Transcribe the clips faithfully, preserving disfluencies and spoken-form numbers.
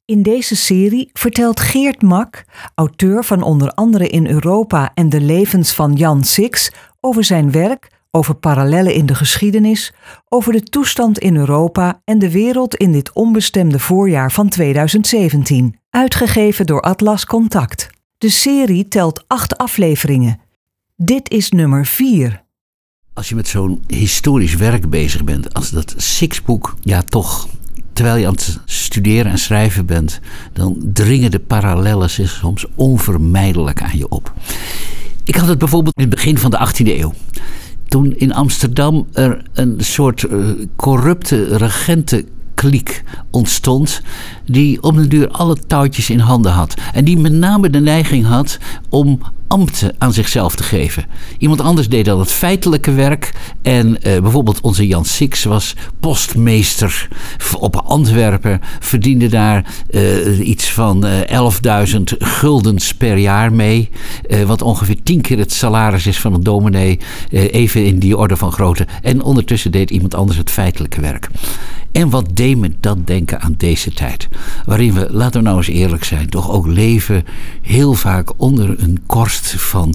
In deze serie vertelt Geert Mak, auteur van onder andere In Europa en de levens van Jan Six, over zijn werk, over parallellen in de geschiedenis, over de toestand in Europa en de wereld in dit onbestemde voorjaar van tweeduizend zeventien. Uitgegeven door Atlas Contact. De serie telt acht afleveringen. Dit is nummer vier. Als je met zo'n historisch werk bezig bent, als dat Six-boek, ja toch, terwijl je aan het studeren en schrijven bent, dan dringen de parallellen zich soms onvermijdelijk aan je op. Ik had het bijvoorbeeld in het begin van de achttiende eeuw. Toen in Amsterdam er een soort uh, corrupte regentenkliek ontstond, die op den duur alle touwtjes in handen had. En die met name de neiging had om ambten aan zichzelf te geven. Iemand anders deed dan het feitelijke werk. En uh, bijvoorbeeld onze Jan Six was postmeester op Antwerpen. Verdiende daar uh, iets van uh, elfduizend guldens per jaar mee. Uh, wat ongeveer tien keer het salaris is van een dominee. Uh, even in die orde van grootte. En ondertussen deed iemand anders het feitelijke werk. En wat deed me dat denken aan deze tijd? Waarin we, laten we nou eens eerlijk zijn, toch ook leven heel vaak onder een korst van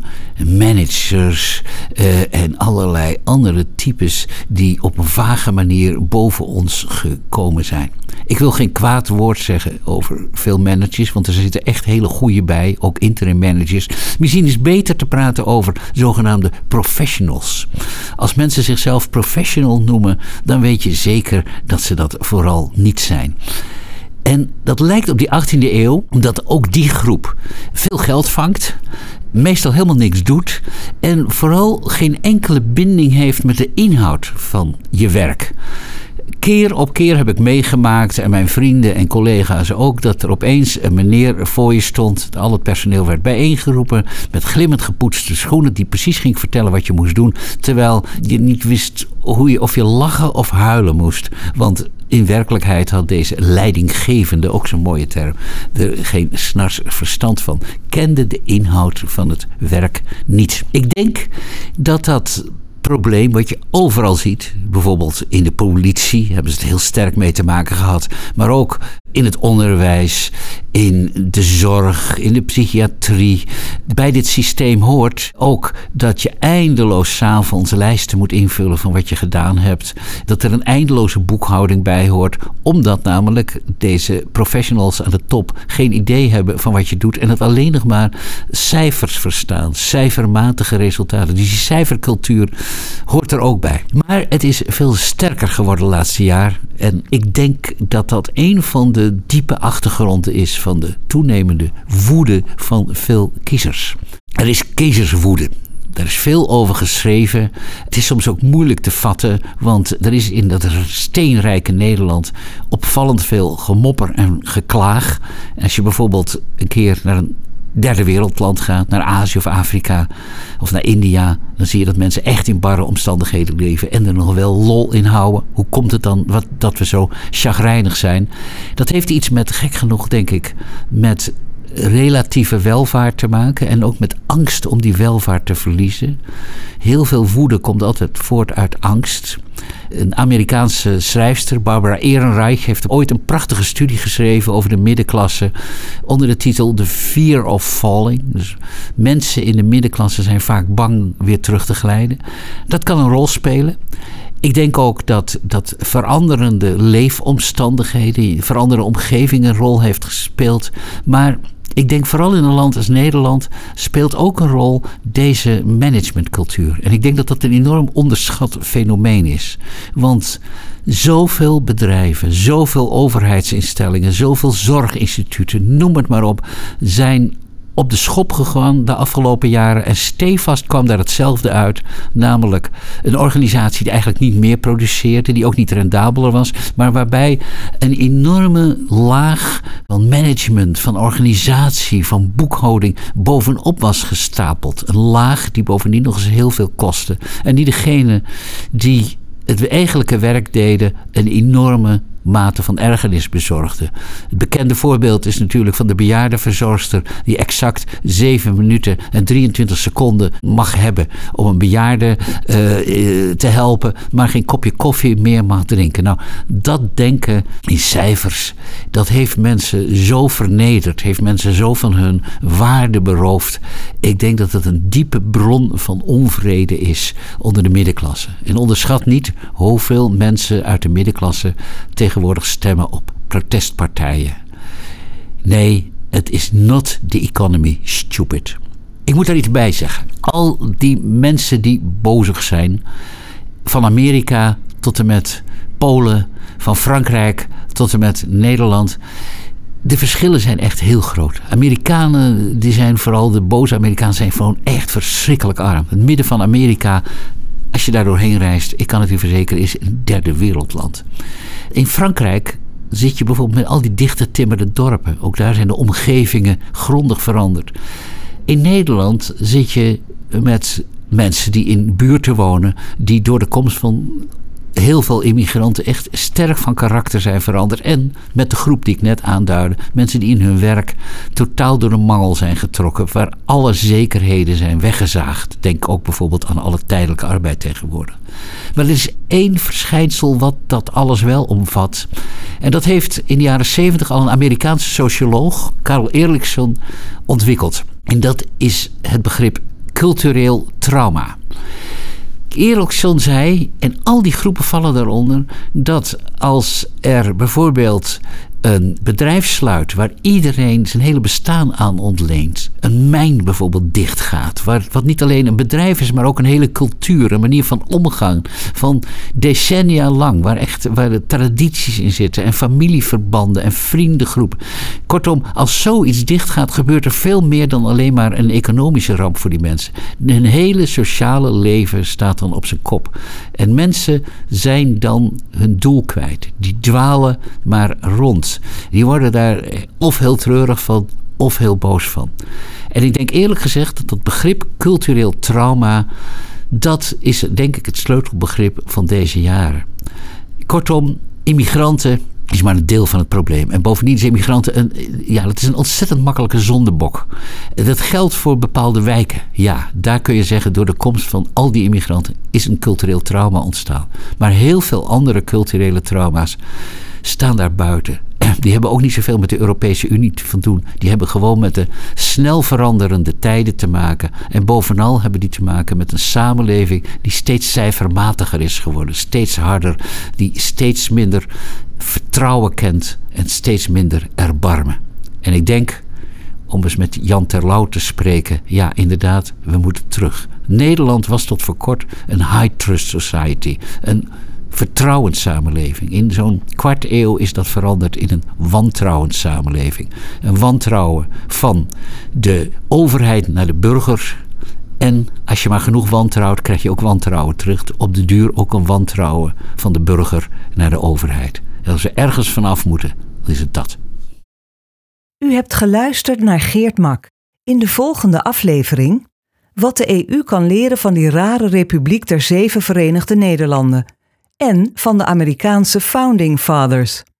managers uh, en allerlei andere types die op een vage manier boven ons gekomen zijn. Ik wil geen kwaad woord zeggen over veel managers, want er zitten echt hele goeie bij, ook interim managers. Misschien is het beter te praten over zogenaamde professionals. Als mensen zichzelf professional noemen, dan weet je zeker dat ze dat vooral niet zijn. En dat lijkt op die achttiende eeuw, omdat ook die groep veel geld vangt, meestal helemaal niks doet en vooral geen enkele binding heeft met de inhoud van je werk. Keer op keer heb ik meegemaakt, en mijn vrienden en collega's ook, dat er opeens een meneer voor je stond. Al het personeel werd bijeengeroepen met glimmend gepoetste schoenen, die precies ging vertellen wat je moest doen, terwijl je niet wist hoe je, of je lachen of huilen moest. Want in werkelijkheid had deze leidinggevende, ook zo'n mooie term, er geen snars verstand van. Kende de inhoud van het werk niet. Ik denk dat dat probleem wat je overal ziet, bijvoorbeeld in de politie hebben ze het heel sterk mee te maken gehad, maar ook in het onderwijs, in de zorg, in de psychiatrie. Bij dit systeem hoort ook dat je eindeloos 's avonds lijsten moet invullen van wat je gedaan hebt. Dat er een eindeloze boekhouding bij hoort, omdat namelijk deze professionals aan de top geen idee hebben van wat je doet en het alleen nog maar cijfers verstaan, cijfermatige resultaten. Dus die cijfercultuur hoort er ook bij. Maar het is veel sterker geworden het laatste jaar en ik denk dat dat een van de de diepe achtergronden is van de toenemende woede van veel kiezers. Er is kiezerswoede. Daar is veel over geschreven. Het is soms ook moeilijk te vatten, want er is in dat steenrijke Nederland opvallend veel gemopper en geklaag. En als je bijvoorbeeld een keer naar een derde wereldland gaat, naar Azië of Afrika of naar India, dan zie je dat mensen echt in barre omstandigheden leven en er nog wel lol in houden. Hoe komt het dan wat, dat we zo chagrijnig zijn? Dat heeft iets met, gek genoeg denk ik, met relatieve welvaart te maken en ook met angst om die welvaart te verliezen. Heel veel woede komt altijd voort uit angst. Een Amerikaanse schrijfster, Barbara Ehrenreich, heeft ooit een prachtige studie geschreven over de middenklasse onder de titel The Fear of Falling. Dus mensen in de middenklasse zijn vaak bang weer terug te glijden. Dat kan een rol spelen. Ik denk ook dat, dat veranderende leefomstandigheden, veranderende omgeving een rol heeft gespeeld. Maar ik denk vooral in een land als Nederland speelt ook een rol deze managementcultuur. En ik denk dat dat een enorm onderschat fenomeen is. Want zoveel bedrijven, zoveel overheidsinstellingen, zoveel zorginstituten, noem het maar op, zijn op de schop gegaan de afgelopen jaren en stevast kwam daar hetzelfde uit, namelijk een organisatie die eigenlijk niet meer produceerde, die ook niet rendabeler was, maar waarbij een enorme laag van management, van organisatie, van boekhouding bovenop was gestapeld. Een laag die bovendien nog eens heel veel kostte en die degene die het eigenlijke werk deden een enorme mate van ergernis bezorgde. Het bekende voorbeeld is natuurlijk van de bejaardenverzorgster die exact zeven minuten en drieëntwintig seconden mag hebben om een bejaarde uh, te helpen, maar geen kopje koffie meer mag drinken. Nou, dat denken in cijfers, dat heeft mensen zo vernederd, heeft mensen zo van hun waarde beroofd. Ik denk dat het een diepe bron van onvrede is onder de middenklasse. En onderschat niet hoeveel mensen uit de middenklasse tegenwoordig stemmen op protestpartijen. Nee, het is not the economy, stupid. Ik moet daar iets bij zeggen. Al die mensen die bozig zijn, van Amerika tot en met Polen, van Frankrijk tot en met Nederland. De verschillen zijn echt heel groot. Amerikanen, die zijn vooral, de boze Amerikanen zijn gewoon echt verschrikkelijk arm. Het midden van Amerika, als je daar doorheen reist, ik kan het u verzekeren, is een derde wereldland. In Frankrijk zit je bijvoorbeeld met al die dichte timmerde dorpen. Ook daar zijn de omgevingen grondig veranderd. In Nederland zit je met mensen die in buurten wonen, die door de komst van heel veel immigranten echt sterk van karakter zijn veranderd. En met de groep die ik net aanduidde, mensen die in hun werk totaal door de mangel zijn getrokken, waar alle zekerheden zijn weggezaagd. Denk ook bijvoorbeeld aan alle tijdelijke arbeid tegenwoordig. Maar er is één verschijnsel wat dat alles wel omvat. En dat heeft in de jaren zeventig al een Amerikaanse socioloog, Karl Ehrlichson, ontwikkeld. En dat is het begrip cultureel trauma. Ehrlichson zei, en al die groepen vallen daaronder, dat als er bijvoorbeeld een bedrijf sluit waar iedereen zijn hele bestaan aan ontleent, een mijn bijvoorbeeld dichtgaat, waar, wat niet alleen een bedrijf is, maar ook een hele cultuur, een manier van omgang, van decennia lang, waar echt waar de tradities in zitten en familieverbanden en vriendengroepen. Kortom, als zoiets dichtgaat, gebeurt er veel meer dan alleen maar een economische ramp voor die mensen. Hun hele sociale leven staat dan op zijn kop. En mensen zijn dan hun doel kwijt. Die dwalen maar rond. Die worden daar of heel treurig van, of heel boos van. En ik denk eerlijk gezegd dat dat begrip cultureel trauma, dat is denk ik het sleutelbegrip van deze jaren. Kortom, immigranten is maar een deel van het probleem. En bovendien is immigranten een, ja, dat is een ontzettend makkelijke zondebok. Dat geldt voor bepaalde wijken. Ja, daar kun je zeggen, door de komst van al die immigranten is een cultureel trauma ontstaan. Maar heel veel andere culturele trauma's staan daar buiten. Die hebben ook niet zoveel met de Europese Unie te doen. Die hebben gewoon met de snel veranderende tijden te maken. En bovenal hebben die te maken met een samenleving die steeds cijfermatiger is geworden. Steeds harder, die steeds minder vertrouwen kent en steeds minder erbarmen. En ik denk, om eens met Jan Terlouw te spreken, ja inderdaad, we moeten terug. Nederland was tot voor kort een high trust society, een vertrouwenssamenleving. In zo'n kwart eeuw is dat veranderd in een wantrouwenssamenleving. Een wantrouwen van de overheid naar de burgers. En als je maar genoeg wantrouwt, krijg je ook wantrouwen terug. Op de duur ook een wantrouwen van de burger naar de overheid. En als we ergens vanaf moeten, dan is het dat. U hebt geluisterd naar Geert Mak. In de volgende aflevering wat de E U kan leren van die rare Republiek der Zeven Verenigde Nederlanden en van de Amerikaanse Founding Fathers.